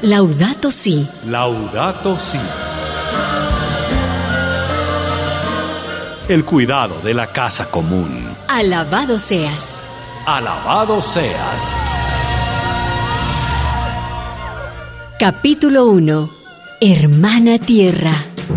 Laudato Si. Laudato Si. El cuidado de la casa común. Alabado seas. Alabado seas. Capítulo 1. Hermana Tierra.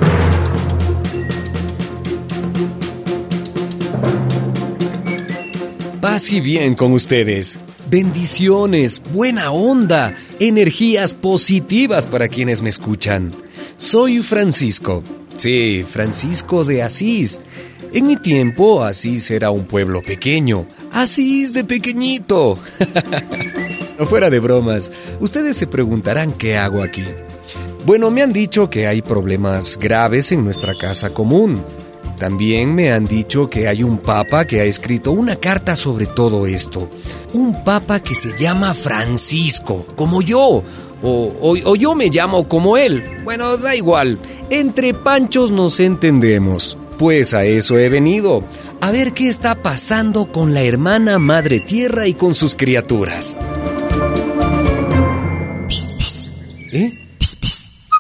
Paz y bien con ustedes. Bendiciones, buena onda, energías positivas para quienes me escuchan. Soy Francisco. Sí, Francisco de Asís. En mi tiempo, Asís era un pueblo pequeño. Asís de pequeñito. Fuera de bromas, ustedes se preguntarán qué hago aquí. Bueno, me han dicho que hay problemas graves en nuestra casa común. También me han dicho que hay un papa que ha escrito una carta sobre todo esto. Un papa que se llama Francisco, como yo. O yo me llamo como él. Bueno, da igual. Entre panchos nos entendemos. Pues a eso he venido. A ver qué está pasando con la hermana Madre Tierra y con sus criaturas. Pis, pis. ¿Eh? Pis, pis.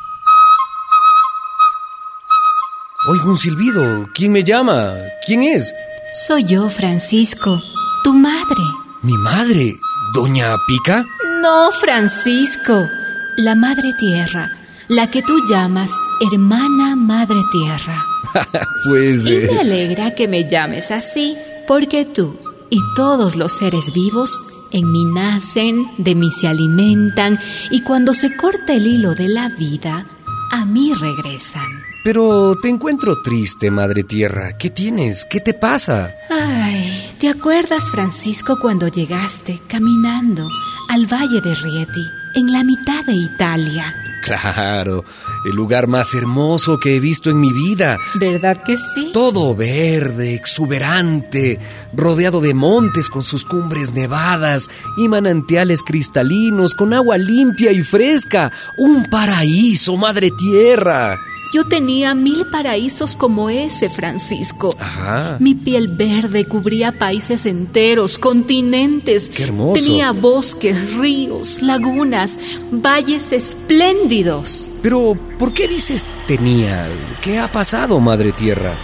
Oigo un silbido. ¿Quién me llama? ¿Quién es? Soy yo, Francisco, tu madre. ¿Mi madre? ¿Doña Pica? No, Francisco, la Madre Tierra, la que tú llamas hermana Madre Tierra. Pues... Y me alegra que me llames así, porque tú y todos los seres vivos en mí nacen, de mí se alimentan, y cuando se corta el hilo de la vida, a mí regresan. Pero te encuentro triste, Madre Tierra. ¿Qué tienes? ¿Qué te pasa? Ay, ¿te acuerdas, Francisco, cuando llegaste caminando al Valle de Rieti, en la mitad de Italia? Claro, el lugar más hermoso que he visto en mi vida. ¿Verdad que sí? Todo verde, exuberante, rodeado de montes con sus cumbres nevadas y manantiales cristalinos con agua limpia y fresca. ¡Un paraíso, Madre Tierra! Yo tenía 1000 paraísos como ese, Francisco. Ajá. Mi piel verde cubría países enteros, continentes. ¡Qué hermoso! Tenía bosques, ríos, lagunas, valles espléndidos. Pero, ¿por qué dices tenía? ¿Qué ha pasado, Madre Tierra?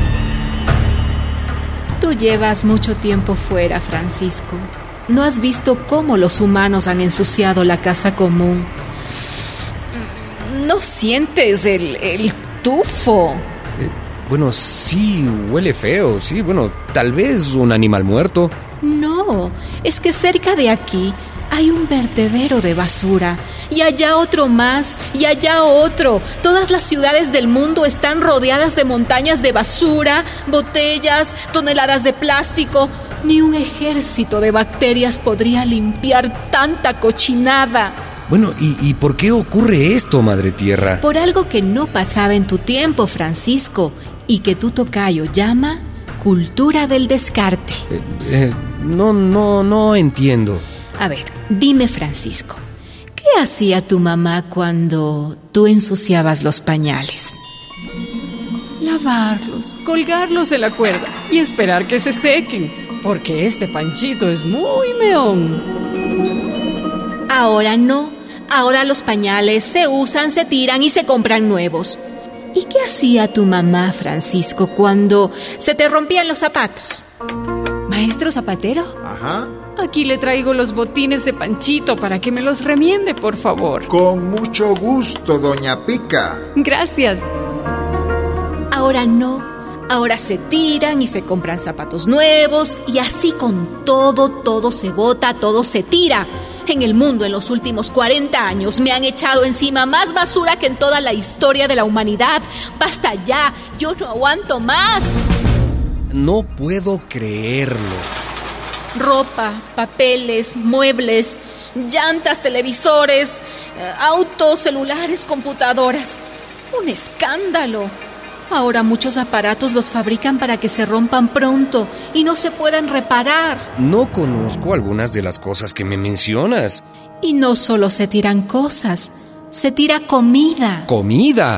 Tú llevas mucho tiempo fuera, Francisco. ¿No has visto cómo los humanos han ensuciado la casa común? ¿No sientes el tufo? Bueno, sí, huele feo. Sí, bueno, tal vez un animal muerto. No, es que cerca de aquí hay un vertedero de basura. Y allá otro más, y allá otro. Todas las ciudades del mundo están rodeadas de montañas de basura, botellas, toneladas de plástico. Ni un ejército de bacterias podría limpiar tanta cochinada. Bueno, ¿y por qué ocurre esto, Madre Tierra? Por algo que no pasaba en tu tiempo, Francisco, y que tu tocayo llama cultura del descarte. No entiendo. A ver, dime, Francisco, ¿qué hacía tu mamá cuando tú ensuciabas los pañales? Lavarlos, colgarlos en la cuerda y esperar que se sequen, porque este Panchito es muy meón. Ahora no. Ahora los pañales se usan, se tiran y se compran nuevos. ¿Y qué hacía tu mamá, Francisco, cuando se te rompían los zapatos? ¿Maestro zapatero? Ajá. Aquí le traigo los botines de Panchito para que me los remiende, por favor. Con mucho gusto, Doña Pica. Gracias. Ahora no. Ahora se tiran y se compran zapatos nuevos y así con todo se bota, todo se tira. En el mundo, en los últimos 40 años, me han echado encima más basura que en toda la historia de la humanidad. ¡Basta ya! ¡Yo no aguanto más! No puedo creerlo. Ropa, papeles, muebles, llantas, televisores, autos, celulares, computadoras. ¡Un escándalo! Ahora muchos aparatos los fabrican para que se rompan pronto y no se puedan reparar. No conozco algunas de las cosas que me mencionas. Y no solo se tiran cosas, se tira comida. ¿Comida?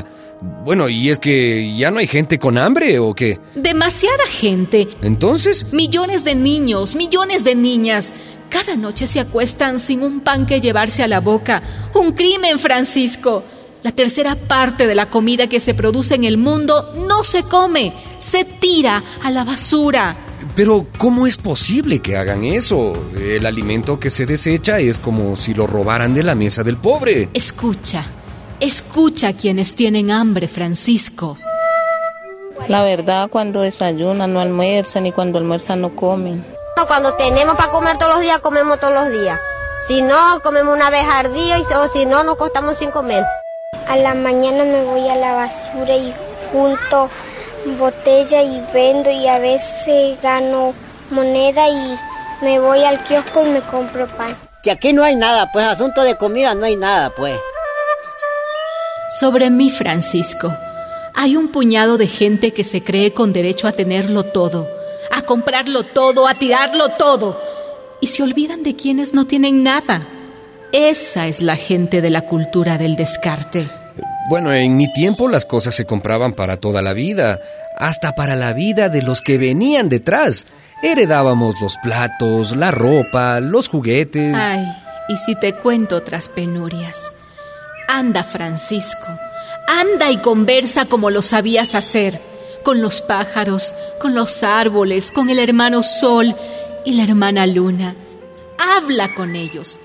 Bueno, ¿y es que ya no hay gente con hambre o qué? Demasiada gente. ¿Entonces? Millones de niños, millones de niñas. Cada noche se acuestan sin un pan que llevarse a la boca. Un crimen, Francisco. La tercera parte de la comida que se produce en el mundo no se come, se tira a la basura. Pero, ¿cómo es posible que hagan eso? El alimento que se desecha es como si lo robaran de la mesa del pobre. Escucha a quienes tienen hambre, Francisco. La verdad, cuando desayunan no almuerzan y cuando almuerzan no comen. Cuando tenemos para comer todos los días, comemos todos los días. Si no, comemos una vez al día o si no, nos acostamos sin comer. A la mañana me voy a la basura y junto botella y vendo y a veces gano moneda y me voy al kiosco y me compro pan. Que aquí no hay nada, pues asunto de comida no hay nada, pues. Sobre mí, Francisco, hay un puñado de gente que se cree con derecho a tenerlo todo, a comprarlo todo, a tirarlo todo, y se olvidan de quienes no tienen nada. Esa es la gente de la cultura del descarte. Bueno, en mi tiempo las cosas se compraban para toda la vida, hasta para la vida de los que venían detrás. Heredábamos los platos, la ropa, los juguetes. Ay, y si te cuento otras penurias. Anda, Francisco, anda y conversa como lo sabías hacer, con los pájaros, con los árboles, con el hermano Sol y la hermana Luna. Habla con ellos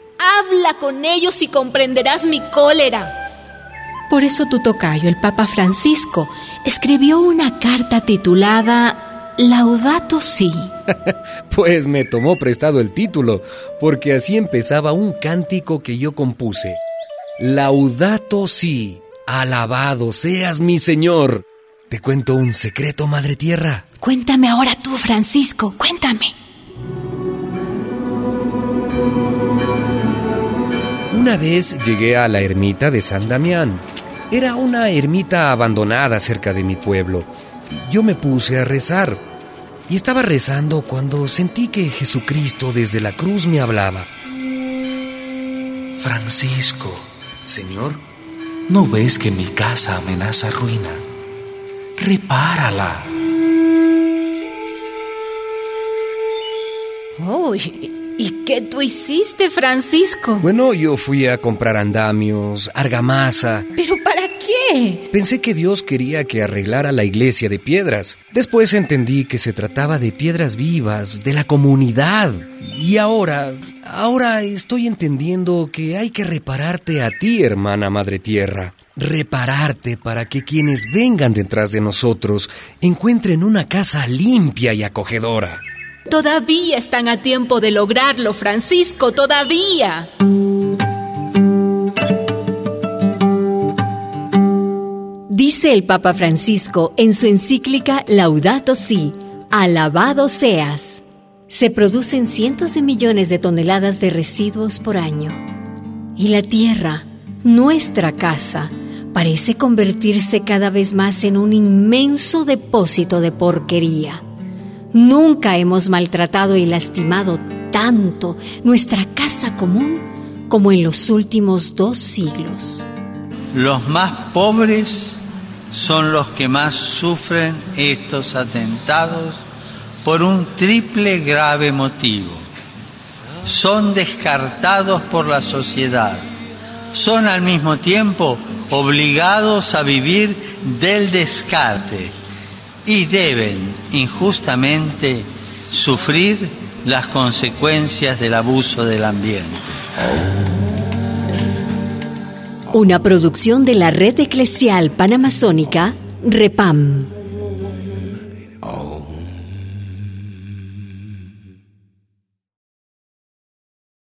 y comprenderás mi cólera. Por eso tu tocayo, el Papa Francisco, escribió una carta titulada Laudato Si. Pues me tomó prestado el título, porque así empezaba un cántico que yo compuse. Laudato Si, alabado seas mi Señor. ¿Te cuento un secreto, Madre Tierra? Cuéntame ahora tú, Francisco, cuéntame. Una vez llegué a la ermita de San Damián. Era una ermita abandonada cerca de mi pueblo. Yo me puse a rezar. Y estaba rezando cuando sentí que Jesucristo desde la cruz me hablaba. Francisco, Señor, ¿no ves que mi casa amenaza ruina? Repárala. Uy, ¿y qué tú hiciste, Francisco? Bueno, yo fui a comprar andamios, argamasa. ¿Pero para qué? Pensé que Dios quería que arreglara la iglesia de piedras. Después entendí que se trataba de piedras vivas, de la comunidad. Y ahora estoy entendiendo que hay que repararte a ti, hermana Madre Tierra. Repararte para que quienes vengan detrás de nosotros encuentren una casa limpia y acogedora. Todavía están a tiempo de lograrlo, Francisco, todavía. Dice el Papa Francisco en su encíclica Laudato Si, alabado seas. Se producen cientos de millones de toneladas de residuos por año. Y la tierra, nuestra casa, parece convertirse cada vez más en un inmenso depósito de porquería. Nunca hemos maltratado y lastimado tanto nuestra casa común como en los últimos 2 siglos. Los más pobres son los que más sufren estos atentados por un triple grave motivo. Son descartados por la sociedad. Son al mismo tiempo obligados a vivir del descarte y deben injustamente sufrir las consecuencias del abuso del ambiente. Una producción de la Red Eclesial Panamazónica, REPAM.